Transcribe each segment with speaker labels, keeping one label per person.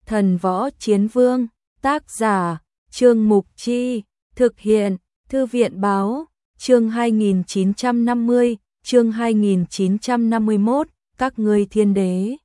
Speaker 1: Thần Võ Chiến Vương, tác giả, Trương Mục Chi, thực hiện, Thư viện Báo, chương 2950, chương 2951, các ngươi thiên đế.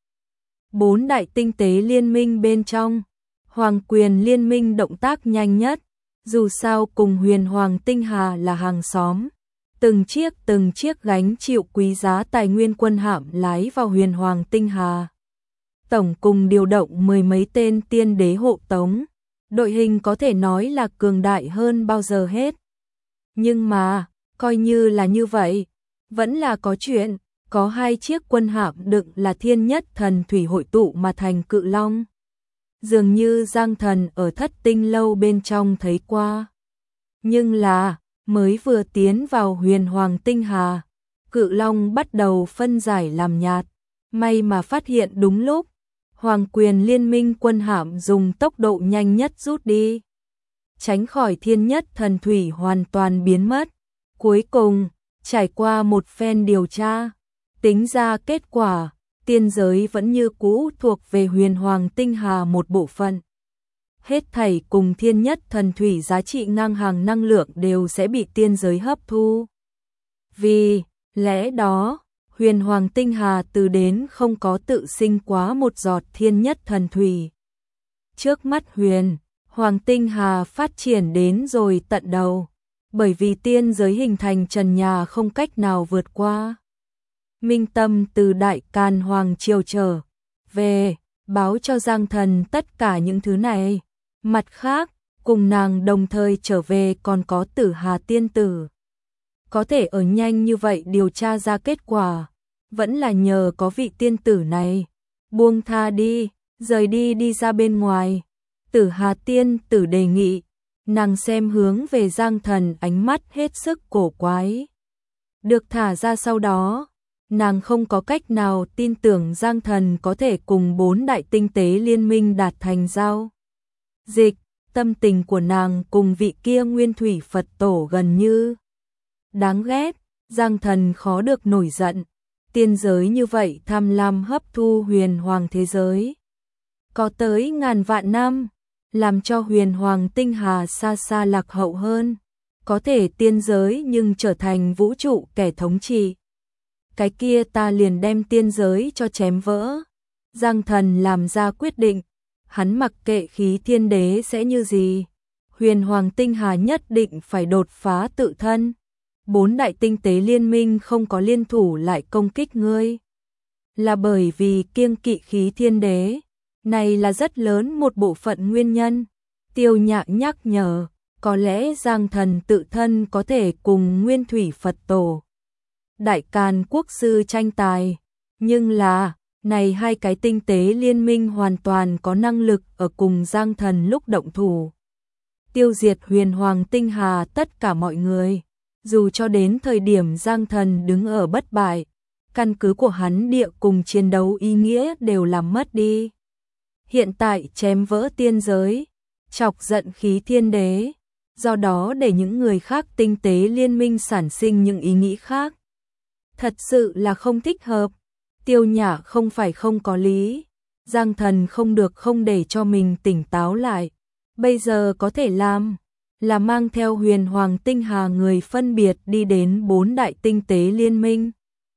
Speaker 1: 4 đại tinh tế liên minh bên trong, Hoàng quyền liên minh động tác nhanh nhất, dù sao cùng Huyền Hoàng Tinh Hà là hàng xóm. Từng chiếc gánh chịu quý giá tài nguyên quân hạm lái vào Huyền Hoàng Tinh Hà. Tổng cùng điều động 10 mấy tên tiên đế hộ tống, đội hình có thể nói là cường đại hơn bao giờ hết. Nhưng mà, coi như là như vậy, vẫn là có chuyện, có 2 chiếc quân hạm đựng là thiên nhất thần thủy hội tụ mà thành cự long. Dường như Giang Thần ở Thất Tinh lâu bên trong thấy qua. Nhưng là, mới vừa tiến vào Huyền Hoàng Tinh Hà, cự long bắt đầu phân giải làm nhạt, may mà phát hiện đúng lúc. Hoàng quyền liên minh quân hạm dùng tốc độ nhanh nhất rút đi, tránh khỏi thiên nhất thần thủy hoàn toàn biến mất. Cuối cùng, trải qua một phen điều tra, tính ra kết quả, tiên giới vẫn như cũ thuộc về Huyền Hoàng Tinh Hà một bộ phận. Hết thảy cùng thiên nhất thần thủy giá trị ngang hàng năng lượng đều sẽ bị tiên giới hấp thu. Vì lẽ đó, Huyền Hoàng Tinh Hà từ đến không có tự sinh quá một giọt thiên nhất thần thủy. Trước mắt Huyền Hoàng Tinh Hà phát triển đến rồi tận đầu, bởi vì tiên giới hình thành trần nhà không cách nào vượt qua. Minh Tâm từ Đại Càn Hoàng triều trở về, báo cho Giang Thần tất cả những thứ này. Mặt khác, cùng nàng đồng thời trở về còn có Tử Hà tiên tử. Có thể ở nhanh như vậy điều tra ra kết quả, vẫn là nhờ có vị tiên tử này. Buông tha đi, rời đi ra bên ngoài. Tử Hà tiên tử đề nghị, nàng xem hướng về Giang Thần ánh mắt hết sức cổ quái. Được thả ra sau đó, nàng không có cách nào tin tưởng Giang Thần có thể cùng 4 đại tinh tế liên minh đạt thành giao dịch. Tâm tình của nàng cùng vị kia Nguyên Thủy Phật tổ gần như đáng ghét. Giang Thần khó được nổi giận. Tiên giới như vậy tham lam hấp thu huyền hoàng thế giới, có tới ngàn vạn năm, làm cho Huyền Hoàng Tinh Hà xa xa lạc hậu hơn. Có thể tiên giới nhưng trở thành vũ trụ kẻ thống trị, cái kia ta liền đem tiên giới cho chém vỡ. Giang Thần làm ra quyết định, hắn mặc kệ khí thiên đế sẽ như gì, Huyền Hoàng Tinh Hà nhất định phải đột phá tự thân. 4 đại tinh tế liên minh không có liên thủ lại công kích ngươi, là bởi vì kiêng kỵ khí thiên đế, này là rất lớn một bộ phận nguyên nhân. Tiêu Nhạc nhắc nhở, có lẽ Giang Thần tự thân có thể cùng Nguyên Thủy Phật tổ, Đại Càn quốc sư tranh tài, nhưng là, này 2 cái tinh tế liên minh hoàn toàn có năng lực ở cùng Giang Thần lúc động thủ, tiêu diệt Huyền Hoàng Tinh Hà tất cả mọi người. Dù cho đến thời điểm Giang Thần đứng ở bất bại, căn cứ của hắn địa cùng chiến đấu ý nghĩa đều làm mất đi. Hiện tại chém vỡ tiên giới, chọc giận khí thiên đế, do đó để những người khác tinh tế liên minh sản sinh những ý nghĩ khác. Thật sự là không thích hợp. Tiêu Nhã không phải không có lý. Giang Thần không được không để cho mình tỉnh táo lại. Bây giờ có thể làm là mang theo Huyền Hoàng Tinh Hà người phân biệt đi đến 4 đại tinh tế liên minh.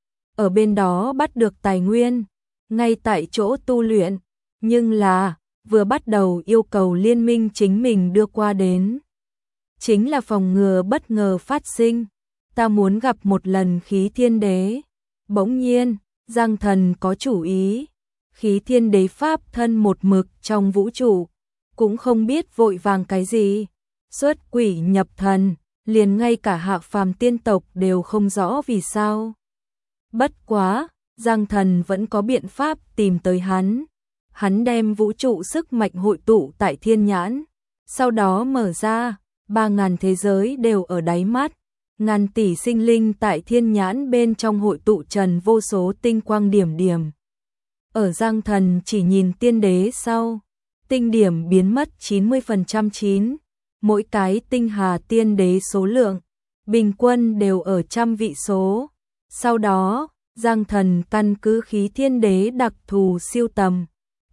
Speaker 1: Ở bên đó bắt được tài nguyên, ngay tại chỗ tu luyện, nhưng là vừa bắt đầu yêu cầu liên minh chính mình đưa qua đến. Chính là phòng ngừa bất ngờ phát sinh. Ta muốn gặp một lần khí thiên đế. Bỗng nhiên, Giang Thần có chủ ý. Khí thiên đế pháp thân một mực trong vũ trụ, cũng không biết vội vàng cái gì. Xuất quỷ nhập thần, liền ngay cả hạ phàm tiên tộc đều không rõ vì sao. Bất quá, Giang Thần vẫn có biện pháp tìm tới hắn. Hắn đem vũ trụ sức mạnh hội tụ tại thiên nhãn, sau đó mở ra, 3.000 thế giới đều ở đáy mắt, ngàn tỷ sinh linh tại thiên nhãn bên trong hội tụ trần vô số tinh quang điểm điểm. Ở Giang Thần chỉ nhìn tiên đế sau, tinh điểm biến mất 90% chín, mỗi cái tinh hà tiên đế số lượng, bình quân đều ở trăm vị số. Sau đó, Giang Thần căn cứ khí thiên đế đặc thù siêu tầm,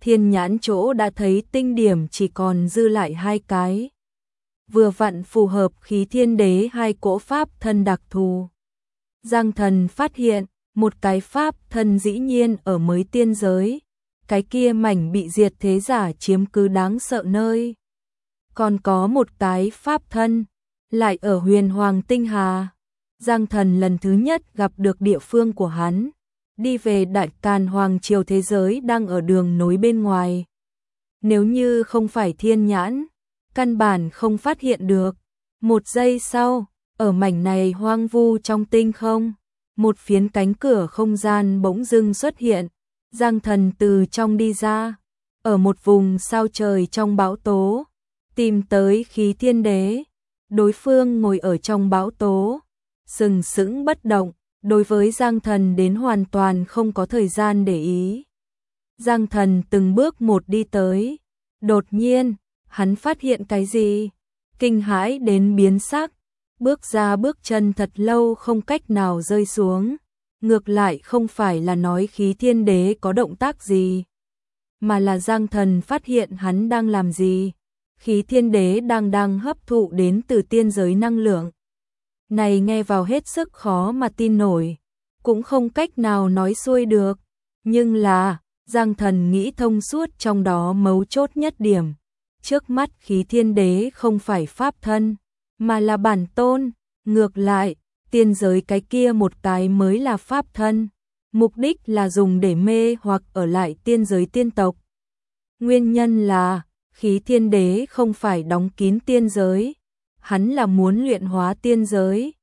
Speaker 1: thiên nhãn chỗ đã thấy tinh điểm chỉ còn dư lại 2 cái. Vừa vặn phù hợp khí thiên đế 2 cỗ pháp thân đặc thù. Giang Thần phát hiện, một cái pháp thân dĩ nhiên ở mới tiên giới, cái kia mảnh bị diệt thế giả chiếm cứ đáng sợ nơi. Còn có một cái pháp thân, lại ở Huyền Hoàng Tinh Hà. Giang Thần lần thứ nhất gặp được địa phương của hắn, đi về Đại Càn Hoàng Triều thế giới đang ở đường nối bên ngoài. Nếu như không phải thiên nhãn, căn bản không phát hiện được. Một giây sau, ở mảnh này hoang vu trong tinh không, một phiến cánh cửa không gian bỗng dưng xuất hiện. Giang Thần từ trong đi ra, ở một vùng sao trời trong bão tố, tìm tới khí thiên đế. Đối phương ngồi ở trong bão tố, sừng sững bất động, đối với Giang Thần đến hoàn toàn không có thời gian để ý. Giang Thần từng bước một đi tới, đột nhiên, hắn phát hiện cái gì? Kinh hãi đến biến sắc, bước ra bước chân thật lâu không cách nào rơi xuống. Ngược lại không phải là nói khí thiên đế có động tác gì, mà là Giang Thần phát hiện hắn đang làm gì. Khí thiên đế đang hấp thụ đến từ tiên giới năng lượng. Này nghe vào hết sức khó mà tin nổi, cũng không cách nào nói xuôi được. Nhưng là, Giang Thần nghĩ thông suốt trong đó mấu chốt nhất điểm. Trước mắt khí thiên đế không phải pháp thân, mà là bản tôn. Ngược lại, tiên giới cái kia một cái mới là pháp thân. Mục đích là dùng để mê hoặc ở lại tiên giới tiên tộc. Nguyên nhân là, khí thiên đế không phải đóng kín tiên giới, hắn là muốn luyện hóa tiên giới.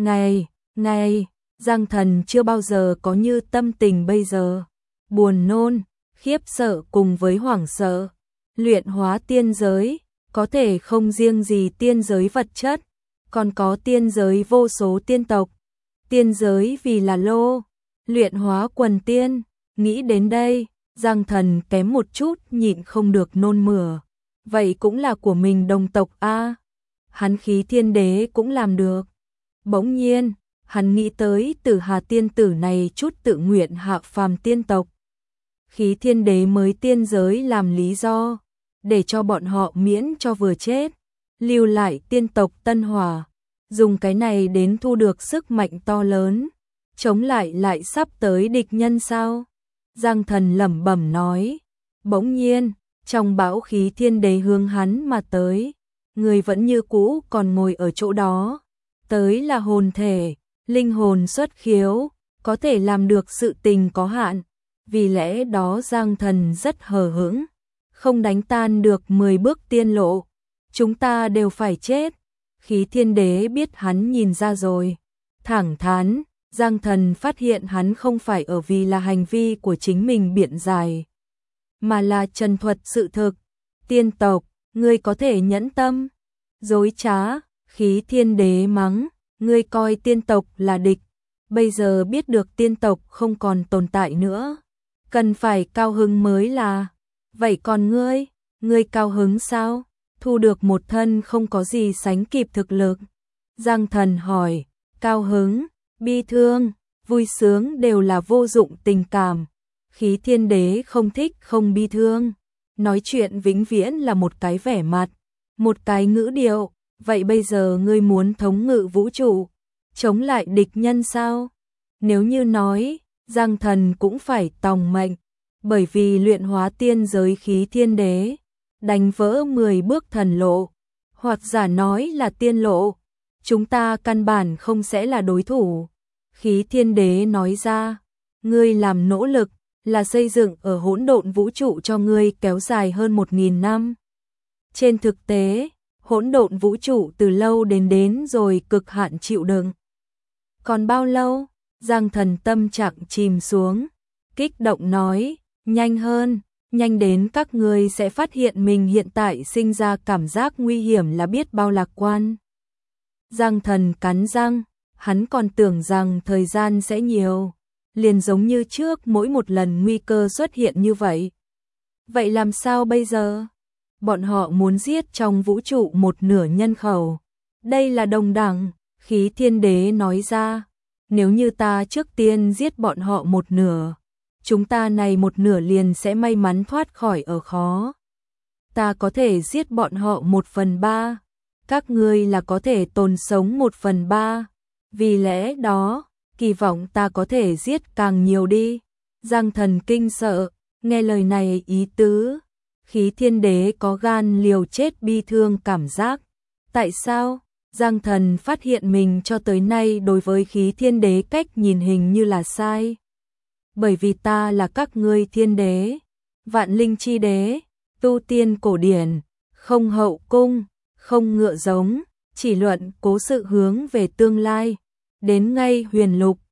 Speaker 1: Ngày, Giang Thần chưa bao giờ có như tâm tình bây giờ. Buồn nôn, khiếp sợ cùng với hoảng sợ. Luyện hóa tiên giới, có thể không riêng gì tiên giới vật chất, còn có tiên giới vô số tiên tộc. Tiên giới vì là lô, luyện hóa quần tiên. Nghĩ đến đây, Giang Thần kém một chút nhịn không được nôn mửa. Vậy cũng là của mình đồng tộc a. Hắn khí thiên đế cũng làm được. Bỗng nhiên, hắn nghĩ tới Tử Hà tiên tử này chút tự nguyện hạ phàm tiên tộc. Khí thiên đế mới tiên giới làm lý do, để cho bọn họ miễn cho vừa chết, lưu lại tiên tộc Tân Hỏa, dùng cái này đến thu được sức mạnh to lớn, chống lại sắp tới địch nhân sao? Giang Thần lẩm bẩm nói. Bỗng nhiên, trong bão khí thiên đế hướng hắn mà tới, người vẫn như cũ còn ngồi ở chỗ đó. Tới là hồn thể, linh hồn xuất khiếu, có thể làm được sự tình có hạn. Vì lẽ đó Giang Thần rất hờ hững, không đánh tan được 10 bước tiên lộ. Chúng ta đều phải chết. Khí thiên đế biết hắn nhìn ra rồi. Thẳng thắn, Giang Thần phát hiện hắn không phải ở vì là hành vi của chính mình biện giải, mà là trần thuật sự thực. Tiên tộc, ngươi có thể nhẫn tâm? Dối trá, khí thiên đế mắng, ngươi coi tiên tộc là địch, bây giờ biết được tiên tộc không còn tồn tại nữa, cần phải cao hứng mới là. Vậy còn ngươi cao hứng sao? Thu được một thân không có gì sánh kịp thực lực. Giang Thần hỏi, cao hứng, bi thương, vui sướng đều là vô dụng tình cảm. Khí thiên đế không thích không bi thương. Nói chuyện vĩnh viễn là một cái vẻ mặt, một cái ngữ điệu. Vậy bây giờ ngươi muốn thống ngự vũ trụ, chống lại địch nhân sao? Nếu như nói, Giang Thần cũng phải tòng mệnh, bởi vì luyện hóa tiên giới khí thiên đế, đánh vỡ 10 bước thần lộ, hoặc giả nói là tiên lộ, chúng ta căn bản không sẽ là đối thủ. Khí thiên đế nói ra, ngươi làm nỗ lực, là xây dựng ở hỗn độn vũ trụ cho ngươi kéo dài hơn 1000 năm. Trên thực tế, hỗn độn vũ trụ từ lâu đến rồi cực hạn chịu đựng. Còn bao lâu? Giang Thần tâm trạng chìm xuống, kích động nói, nhanh hơn, nhanh đến các ngươi sẽ phát hiện mình hiện tại sinh ra cảm giác nguy hiểm là biết bao lạc quan. Giang Thần cắn răng, hắn còn tưởng rằng thời gian sẽ nhiều, liền giống như trước mỗi một lần nguy cơ xuất hiện như vậy. Vậy làm sao bây giờ? Bọn họ muốn giết trong vũ trụ một nửa nhân khẩu. Đây là đồng đẳng, khí thiên đế nói ra. Nếu như ta trước tiên giết bọn họ một nửa, chúng ta này một nửa liền sẽ may mắn thoát khỏi ở khó. Ta có thể giết bọn họ 1/3, các ngươi là có thể tồn sống 1/3, vì lẽ đó, kỳ vọng ta có thể giết càng nhiều đi. Giang Thần kinh sợ, nghe lời này ý tứ, Khí Thiên Đế có gan liều chết bi thương cảm giác. Tại sao? Giang Thần phát hiện mình cho tới nay đối với Khí Thiên Đế cách nhìn hình như là sai. Bởi vì ta là các ngươi thiên đế, vạn linh chi đế, tu tiên cổ điển, không hậu cung, không ngựa giống, chỉ luận cố sự hướng về tương lai. Đến ngay huyền lục,